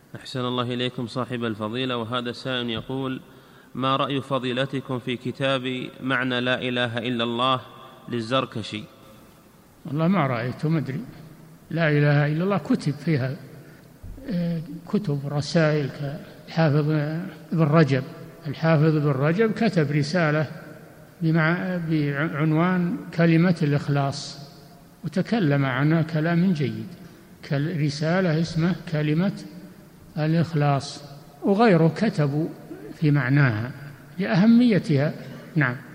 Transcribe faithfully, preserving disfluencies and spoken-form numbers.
أحسن الله إليكم صاحب الفضيلة. وهذا سائل يقول: ما رأي فضيلتكم في كتاب معنى لا إله إلا الله للزركشي؟ والله ما رأيته، ما أدري. لا إله إلا الله كتب فيها كتب رسائل، كالحافظ ابن رجب الحافظ ابن رجب كتب رسالة بعنوان كلمة الإخلاص، وتكلم عنها كلام جيد. رسالة اسمه كلمة الإخلاص، وغيره كتبوا في معناها لأهميتها. نعم.